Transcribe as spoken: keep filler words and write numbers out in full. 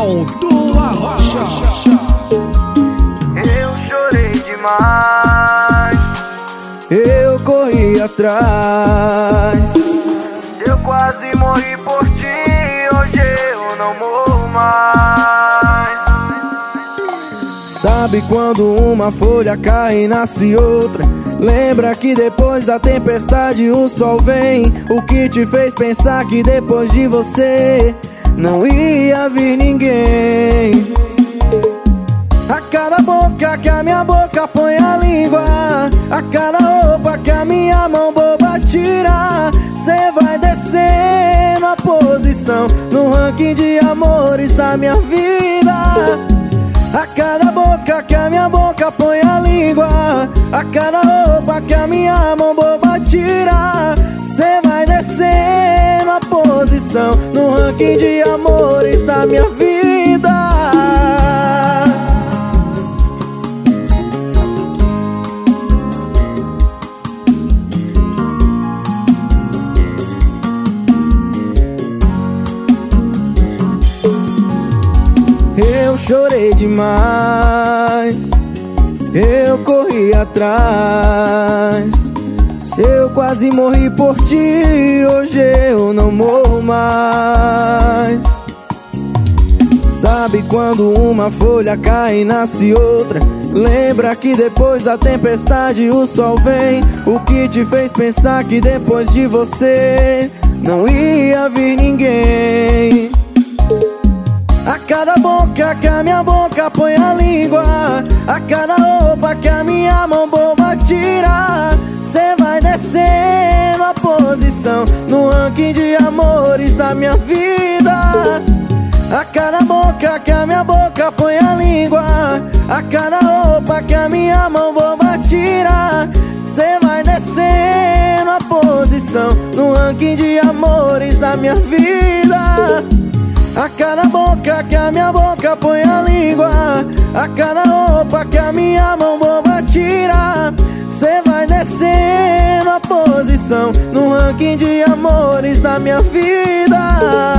Aldo Arrocha. Eu chorei demais, eu corri atrás, eu quase morri por ti, hoje eu não morro mais. Sabe quando uma folha cai e nasce outra? Lembra que depois da tempestade o sol vem? O que te fez pensar que depois de você não ia vir ninguém? A cada boca que a minha boca põe a língua, a cada roupa que a minha mão boba tira, cê vai descendo a posição no ranking de amores da minha vida. A cada boca que a minha boca põe a língua, a cada roupa que a minha mão boba tira, cê vai descendo a posição no ranking de amores da minha vida. Eu chorei demais, eu corri atrás, se eu quase morri por ti, hoje eu não morro mais. Sabe quando uma folha cai e nasce outra? Lembra que depois da tempestade o sol vem? O que te fez pensar que depois de você não ia vir ninguém? A cada boca que a minha boca põe a língua, a cada roupa que a minha mão boba tira, cê vai descendo a posição no ranking de amores da minha vida. A cada boca que a minha boca põe a língua, a cada roupa que a minha mão boba tira, cê vai descendo a posição no ranking de amores da minha vida. A cada boca que a minha boca põe a língua, a cada roupa que a minha mão boba tira, cê vai descendo a posição no ranking de amores da minha vida.